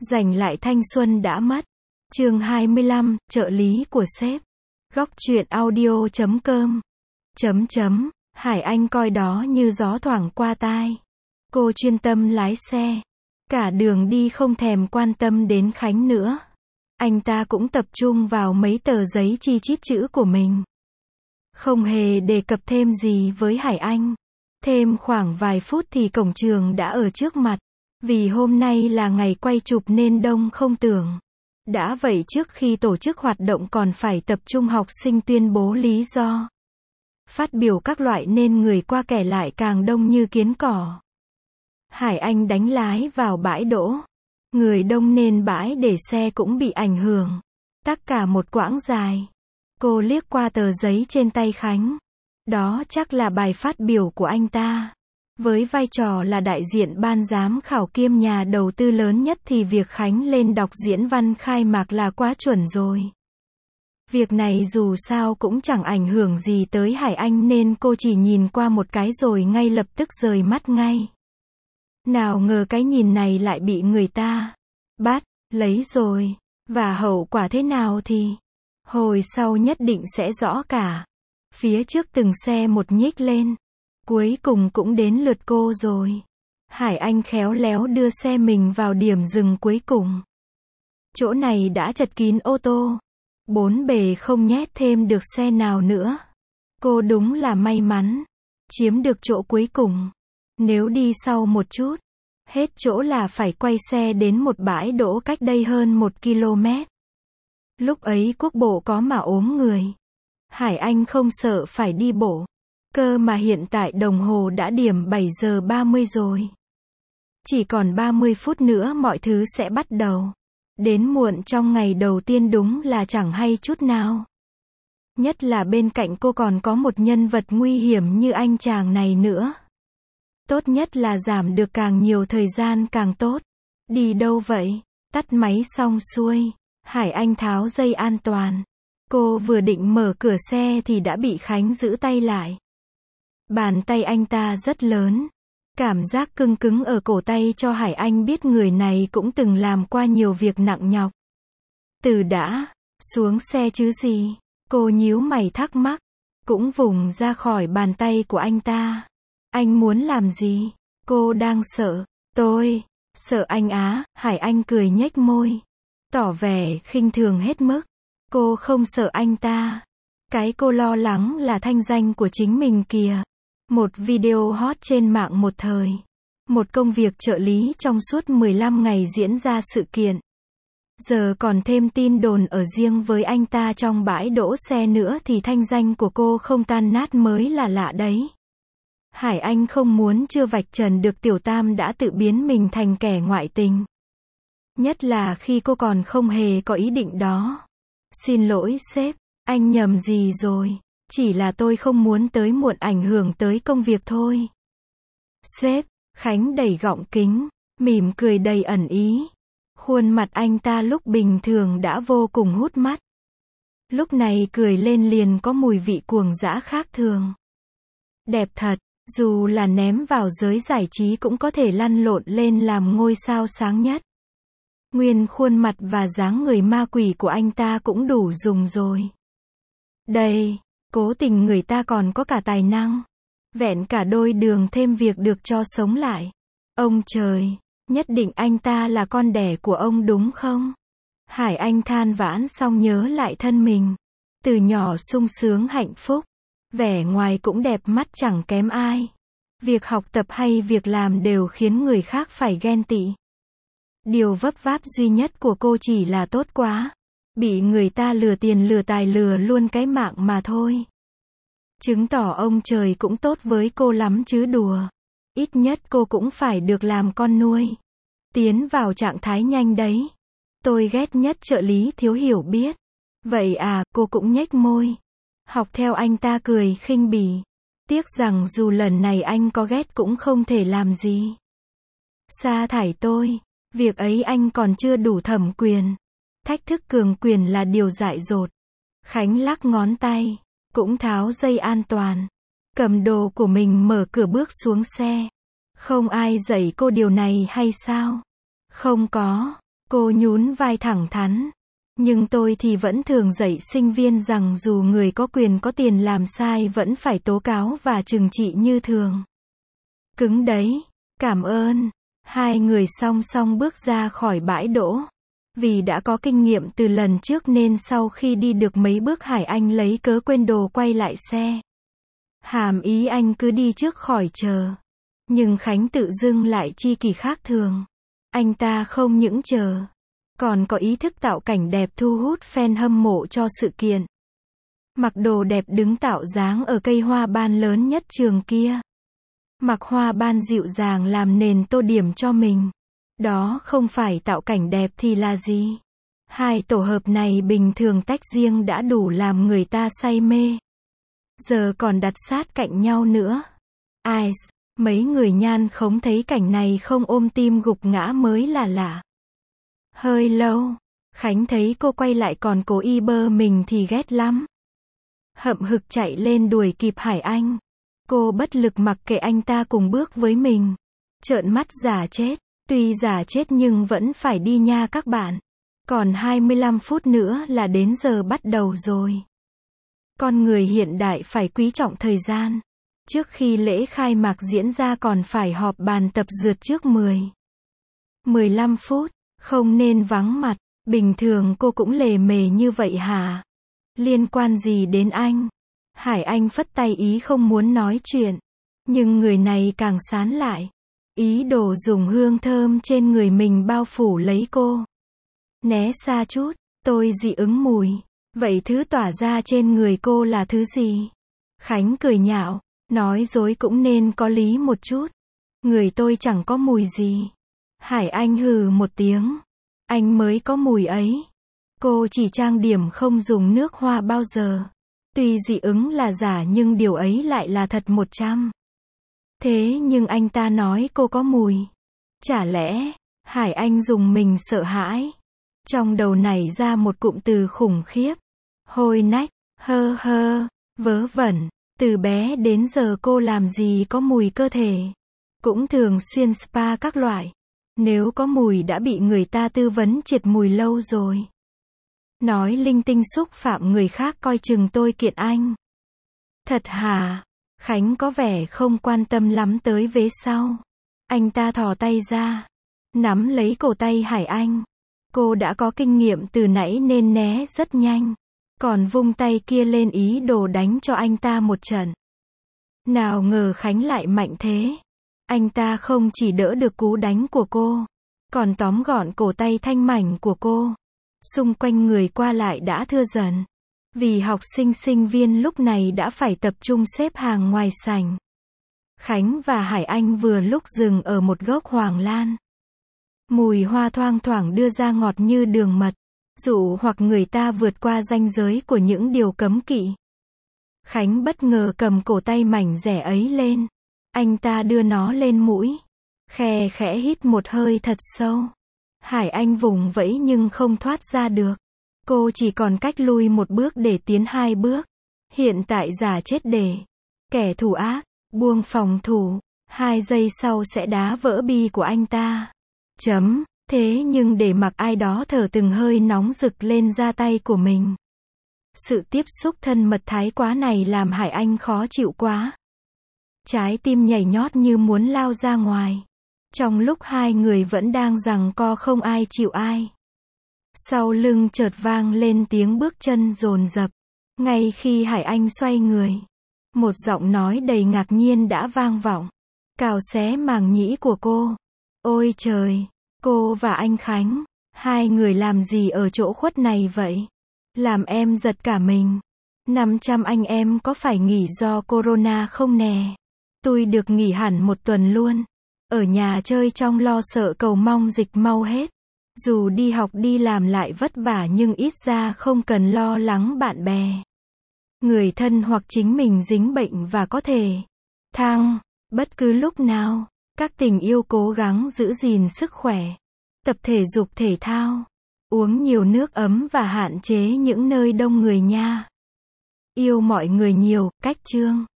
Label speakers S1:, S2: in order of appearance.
S1: Giành lại thanh xuân đã mất. Chương 25, trợ lý của sếp. Góc truyện audio.com. Hải Anh coi đó như gió thoảng qua tai. Cô chuyên tâm lái xe. Cả đường đi không thèm quan tâm đến Khánh nữa. Anh ta cũng tập trung vào mấy tờ giấy chi chít chữ của mình. Không hề đề cập thêm gì với Hải Anh. Thêm khoảng vài phút thì cổng trường đã ở trước mặt. Vì hôm nay là ngày quay chụp nên đông không tưởng. Đã vậy trước khi tổ chức hoạt động còn phải tập trung học sinh tuyên bố lý do. Phát biểu các loại nên người qua kẻ lại càng đông như kiến cỏ. Hải Anh đánh lái vào bãi đỗ. Người đông nên bãi để xe cũng bị ảnh hưởng. Tắc cả một quãng dài. Cô liếc qua tờ giấy trên tay Khánh. Đó chắc là bài phát biểu của anh ta. Với vai trò là đại diện ban giám khảo kiêm nhà đầu tư lớn nhất thì việc Khánh lên đọc diễn văn khai mạc là quá chuẩn rồi. Việc này dù sao cũng chẳng ảnh hưởng gì tới Hải Anh nên cô chỉ nhìn qua một cái rồi ngay lập tức rời mắt ngay. Nào ngờ cái nhìn này lại bị người ta bắt lấy rồi. Và hậu quả thế nào thì hồi sau nhất định sẽ rõ cả. Phía trước từng xe một nhích lên. Cuối cùng cũng đến lượt cô rồi. Hải Anh khéo léo đưa xe mình vào điểm dừng cuối cùng. Chỗ này đã chật kín ô tô. Bốn bề không nhét thêm được xe nào nữa. Cô đúng là may mắn. Chiếm được chỗ cuối cùng. Nếu đi sau một chút. Hết chỗ là phải quay xe đến một bãi đỗ cách đây hơn 1 km. Lúc ấy quốc bộ có mà ốm người. Hải Anh không sợ phải đi bộ. Cơ mà hiện tại đồng hồ đã điểm 7 giờ 30 rồi. Chỉ còn 30 phút nữa mọi thứ sẽ bắt đầu. Đến muộn trong ngày đầu tiên đúng là chẳng hay chút nào. Nhất là bên cạnh cô còn có một nhân vật nguy hiểm như anh chàng này nữa. Tốt nhất là giảm được càng nhiều thời gian càng tốt. Đi đâu vậy? Tắt máy xong xuôi. Hải Anh tháo dây an toàn. Cô vừa định mở cửa xe thì đã bị Khánh giữ tay lại. Bàn tay anh ta rất lớn. Cảm giác cứng cứng ở cổ tay cho Hải Anh biết người này cũng từng làm qua nhiều việc nặng nhọc. Từ đã, xuống xe chứ gì? Cô nhíu mày thắc mắc. Cũng vùng ra khỏi bàn tay của anh ta. Anh muốn làm gì? Cô đang sợ. Tôi sợ anh á. Hải Anh cười nhếch môi. Tỏ vẻ khinh thường hết mức. Cô không sợ anh ta. Cái cô lo lắng là thanh danh của chính mình kìa. Một video hot trên mạng một thời. Một công việc trợ lý trong suốt 15 ngày diễn ra sự kiện. Giờ còn thêm tin đồn ở riêng với anh ta trong bãi đỗ xe nữa thì thanh danh của cô không tan nát mới là lạ đấy. Hải Anh không muốn chưa vạch trần được Tiểu Tam đã tự biến mình thành kẻ ngoại tình. Nhất là khi cô còn không hề có ý định đó. Xin lỗi sếp, anh nhầm gì rồi. Chỉ là tôi không muốn tới muộn ảnh hưởng tới công việc thôi. Sếp, Khánh đẩy gọng kính, mỉm cười đầy ẩn ý. Khuôn mặt anh ta lúc bình thường đã vô cùng hút mắt. Lúc này cười lên liền có mùi vị cuồng dã khác thường. Đẹp thật, dù là ném vào giới giải trí cũng có thể lăn lộn lên làm ngôi sao sáng nhất. Nguyên khuôn mặt và dáng người ma quỷ của anh ta cũng đủ dùng rồi. Đây, cố tình người ta còn có cả tài năng. Vẹn cả đôi đường thêm việc được cho sống lại. Ông trời, nhất định anh ta là con đẻ của ông đúng không? Hải Anh than vãn xong nhớ lại thân mình. Từ nhỏ sung sướng hạnh phúc. Vẻ ngoài cũng đẹp mắt chẳng kém ai. Việc học tập hay việc làm đều khiến người khác phải ghen tị. Điều vấp váp duy nhất của cô chỉ là tốt quá. Bị người ta lừa tiền lừa tài lừa luôn cái mạng mà thôi. Chứng tỏ ông trời cũng tốt với cô lắm chứ đùa. Ít nhất cô cũng phải được làm con nuôi. Tiến vào trạng thái nhanh đấy. Tôi ghét nhất trợ lý thiếu hiểu biết. Vậy à, cô cũng nhếch môi. Học theo anh ta cười khinh bỉ. Tiếc rằng dù lần này anh có ghét cũng không thể làm gì. Sa thải tôi. Việc ấy anh còn chưa đủ thẩm quyền. Thách thức cường quyền là điều dại dột. Khánh lắc ngón tay. Cũng tháo dây an toàn. Cầm đồ của mình mở cửa bước xuống xe. Không ai dạy cô điều này hay sao? Không có. Cô nhún vai thẳng thắn. Nhưng tôi thì vẫn thường dạy sinh viên rằng dù người có quyền có tiền làm sai vẫn phải tố cáo và trừng trị như thường. Cứng đấy. Cảm ơn. Hai người song song bước ra khỏi bãi đỗ. Vì đã có kinh nghiệm từ lần trước nên sau khi đi được mấy bước Hải Anh lấy cớ quên đồ quay lại xe. Hàm ý anh cứ đi trước khỏi chờ. Nhưng Khánh tự dưng lại chi kỳ khác thường. Anh ta không những chờ, còn có ý thức tạo cảnh đẹp thu hút fan hâm mộ cho sự kiện. Mặc đồ đẹp đứng tạo dáng ở cây hoa ban lớn nhất trường kia. Mặc hoa ban dịu dàng làm nền tô điểm cho mình. Đó không phải tạo cảnh đẹp thì là gì? Hai tổ hợp này bình thường tách riêng đã đủ làm người ta say mê. Giờ còn đặt sát cạnh nhau nữa. Ice, mấy người nhan khống thấy cảnh này không ôm tim gục ngã mới là lạ. Hơi lâu, Khánh thấy cô quay lại còn cố ý bơ mình thì ghét lắm. Hậm hực chạy lên đuổi kịp Hải Anh. Cô bất lực mặc kệ anh ta cùng bước với mình. Trợn mắt giả chết. Tuy giả chết nhưng vẫn phải đi nha các bạn. Còn 25 phút nữa là đến giờ bắt đầu rồi. Con người hiện đại phải quý trọng thời gian. Trước khi lễ khai mạc diễn ra còn phải họp bàn tập dượt trước 15 phút. Không nên vắng mặt. Bình thường cô cũng lề mề như vậy hả? Liên quan gì đến anh? Hải Anh phất tay ý không muốn nói chuyện. Nhưng người này càng sán lại. Ý đồ dùng hương thơm trên người mình bao phủ lấy cô. Né xa chút, tôi dị ứng mùi. Vậy thứ tỏa ra trên người cô là thứ gì? Khánh cười nhạo, nói dối cũng nên có lý một chút. Người tôi chẳng có mùi gì. Hải Anh hừ một tiếng. Anh mới có mùi ấy. Cô chỉ trang điểm không dùng nước hoa bao giờ. Tuy dị ứng là giả nhưng điều ấy lại là thật 100. Thế nhưng anh ta nói cô có mùi. Chả lẽ, Hải Anh dùng mình sợ hãi. Trong đầu nảy ra một cụm từ khủng khiếp. Hôi nách, hơ hơ, vớ vẩn. Từ bé đến giờ cô làm gì có mùi cơ thể. Cũng thường xuyên spa các loại. Nếu có mùi đã bị người ta tư vấn triệt mùi lâu rồi. Nói linh tinh xúc phạm người khác coi chừng tôi kiện anh. Thật hả? Khánh có vẻ không quan tâm lắm tới vế sau. Anh ta thò tay ra. Nắm lấy cổ tay Hải Anh. Cô đã có kinh nghiệm từ nãy nên né rất nhanh. Còn vung tay kia lên ý đồ đánh cho anh ta một trận. Nào ngờ Khánh lại mạnh thế. Anh ta không chỉ đỡ được cú đánh của cô. Còn tóm gọn cổ tay thanh mảnh của cô. Xung quanh người qua lại đã thưa dần. Vì học sinh sinh viên lúc này đã phải tập trung xếp hàng ngoài sảnh. Khánh và Hải Anh vừa lúc dừng ở một gốc hoàng lan. Mùi hoa thoang thoảng đưa ra ngọt như đường mật. Dụ hoặc người ta vượt qua ranh giới của những điều cấm kỵ. Khánh bất ngờ cầm cổ tay mảnh rẻ ấy lên. Anh ta đưa nó lên mũi. Khe khẽ hít một hơi thật sâu. Hải Anh vùng vẫy nhưng không thoát ra được. Cô chỉ còn cách lui một bước để tiến 2 bước. Hiện tại giả chết để. Kẻ thù ác, buông phòng thủ. 2 giây sau sẽ đá vỡ bi của anh ta. Thế nhưng để mặc ai đó thở từng hơi nóng rực lên da tay của mình. Sự tiếp xúc thân mật thái quá này làm Hải Anh khó chịu quá. Trái tim nhảy nhót như muốn lao ra ngoài. Trong lúc hai người vẫn đang giằng co không ai chịu ai. Sau lưng chợt vang lên tiếng bước chân dồn dập. Ngay khi Hải Anh xoay người, một giọng nói đầy ngạc nhiên đã vang vọng. Cào xé màng nhĩ của cô. Ôi trời, cô và anh Khánh, hai người làm gì ở chỗ khuất này vậy? Làm em giật cả mình. 500 anh em có phải nghỉ do corona không nè? Tôi được nghỉ hẳn 1 tuần luôn. Ở nhà chơi trong lo sợ cầu mong dịch mau hết. Dù đi học đi làm lại vất vả nhưng ít ra không cần lo lắng bạn bè, người thân hoặc chính mình dính bệnh và có thể bất cứ lúc nào. Các tình yêu cố gắng giữ gìn sức khỏe, tập thể dục thể thao, uống nhiều nước ấm và hạn chế những nơi đông người nha. Yêu mọi người nhiều, cách chương.